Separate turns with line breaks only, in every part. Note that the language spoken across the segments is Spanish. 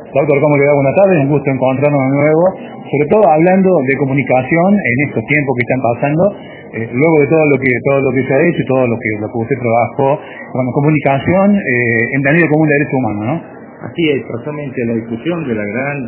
Doctor, ¿cómo le va? Buenas tardes, un gusto encontrarnos de nuevo, sobre todo hablando de comunicación en estos tiempos que están pasando, luego de todo lo que se ha hecho y todo lo que usted trabajó, bueno, comunicación entendido como un derecho humano, ¿no?
Así es, precisamente la discusión de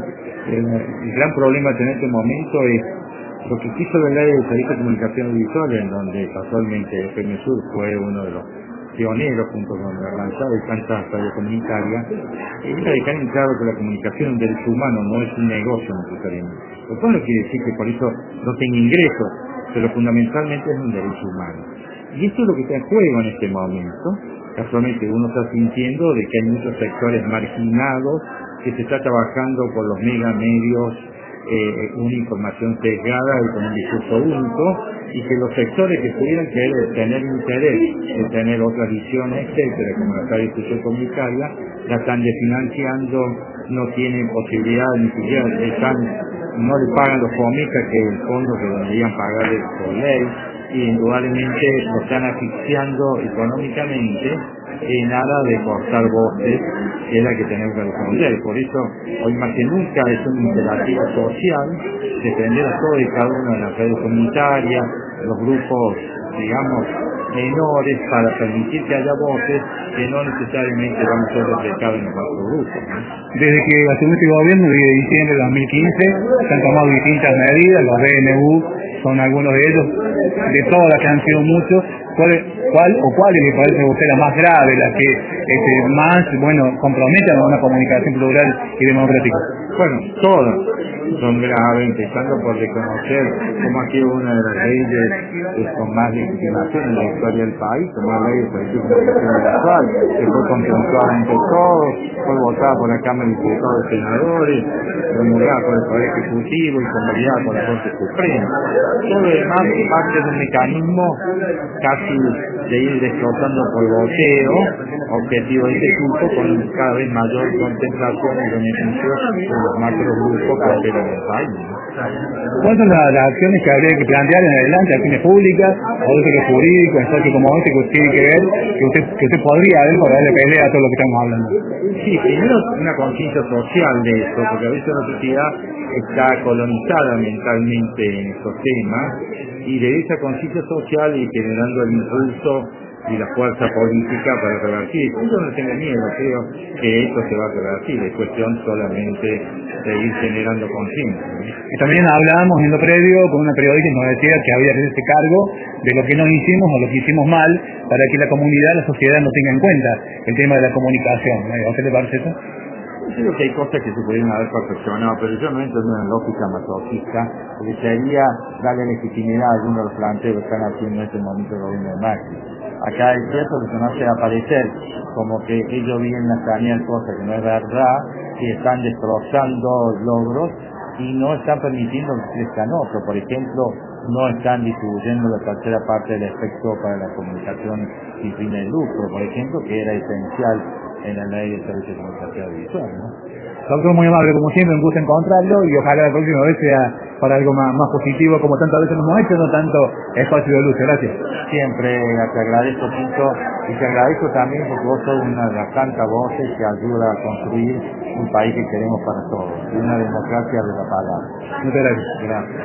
el gran problema en este momento es lo que quiso la ley de servicio de comunicación audiovisual, en donde casualmente FM Sur fue uno de los pioneros junto con la Avanzada y tantas radios comunitarias, es dejar en claro que la comunicación es un derecho humano, no es un negocio necesariamente. Lo cual no quiere decir que por eso no tenga ingresos, pero fundamentalmente es un derecho humano. Y esto es lo que está en juego en este momento. Casualmente uno está sintiendo de que hay muchos sectores marginados, que se está trabajando por los mega medios, una información sesgada y con un discurso único, y que los sectores que pudieran tener interés de tener otras visiones, etcétera, como la discusión comunitaria, la están desfinanciando, no tienen posibilidad ni siquiera, no le pagan los FOMICA, que es el fondo que deberían pagarle por ley, y indudablemente lo están asfixiando económicamente en aras de cortar voces, que es la que tenemos que responder. Por eso, hoy más que nunca es un imperativo social defender a todos y cada una de las redes comunitarias, los grupos, digamos, menores, para permitir que haya voces que no necesariamente van a ser reflejadas en nuestro grupo, ¿no?
Desde que asumió este gobierno, desde diciembre de 2015, se han tomado distintas medidas, los DNU son algunos de ellos, de todas las que han sido muchos. ¿Cuáles le parece a usted la más grave, la que más, comprometen a una comunicación plural y democrática?
Bueno, todas son graves, empezando por reconocer cómo ha sido una de las leyes con más legitimación en la historia del país, como la ley de servicio de comunicación audiovisual, que fue consensuada entre todos, fue votada por la Cámara de Diputados y Senadores, promulgada por el Poder Ejecutivo y convalidada por la Corte Suprema. Todo lo demás es parte de un mecanismo casi de ir destrozando por boteo, objetivo de este grupo, con cada vez mayor concentración y beneficio de los macrogrupos que operan en el país.
¿Cuáles son las acciones que habría que plantear en adelante, acciones públicas, o de que jurídico, espacio como este, que usted tiene que ver, que usted podría ver para darle pelea a todo lo que estamos hablando?
Sí, primero una conciencia social de esto, porque a veces la sociedad está colonizada mentalmente en estos temas, y de esa conciencia social y generando el impulso y la fuerza política para revertir. Yo no tengo miedo, creo que esto se va a revertir, es cuestión solamente de ir generando conciencia, ¿no?
Y también hablábamos en lo previo con una periodista que nos decía que había que hacerse cargo de lo que no hicimos o lo que hicimos mal, para que la comunidad, la sociedad no tenga en cuenta el tema de la comunicación. ¿A usted le parece eso?
Yo creo que hay cosas que se podrían haber perfeccionado, pero yo no entro en una lógica masoquista, porque sería darle legitimidad a algunos de los planteos que están haciendo en este momento el gobierno de Macri. Acá es cierto que se nos hace aparecer como que ellos vienen a sanear cosas que no es verdad, y están destrozando logros y no están permitiendo que crezcan otros. Por ejemplo, no están distribuyendo la tercera parte del efecto para la comunicación sin fines de lucro, por ejemplo, que era esencial en la ley de servicio de comunicación audiovisual, ¿no?
Doctor, muy amable, como siempre, un gusto encontrarlo, y ojalá la próxima vez sea para algo más positivo, como tantas veces nos hemos hecho, no tanto espacio de luz. Gracias.
Siempre te agradezco, Tito, y te agradezco también porque vos sos una de las tantas voces que ayuda a construir un país que queremos para todos, y una democracia de la palabra.
Muchas gracias.
Gracias.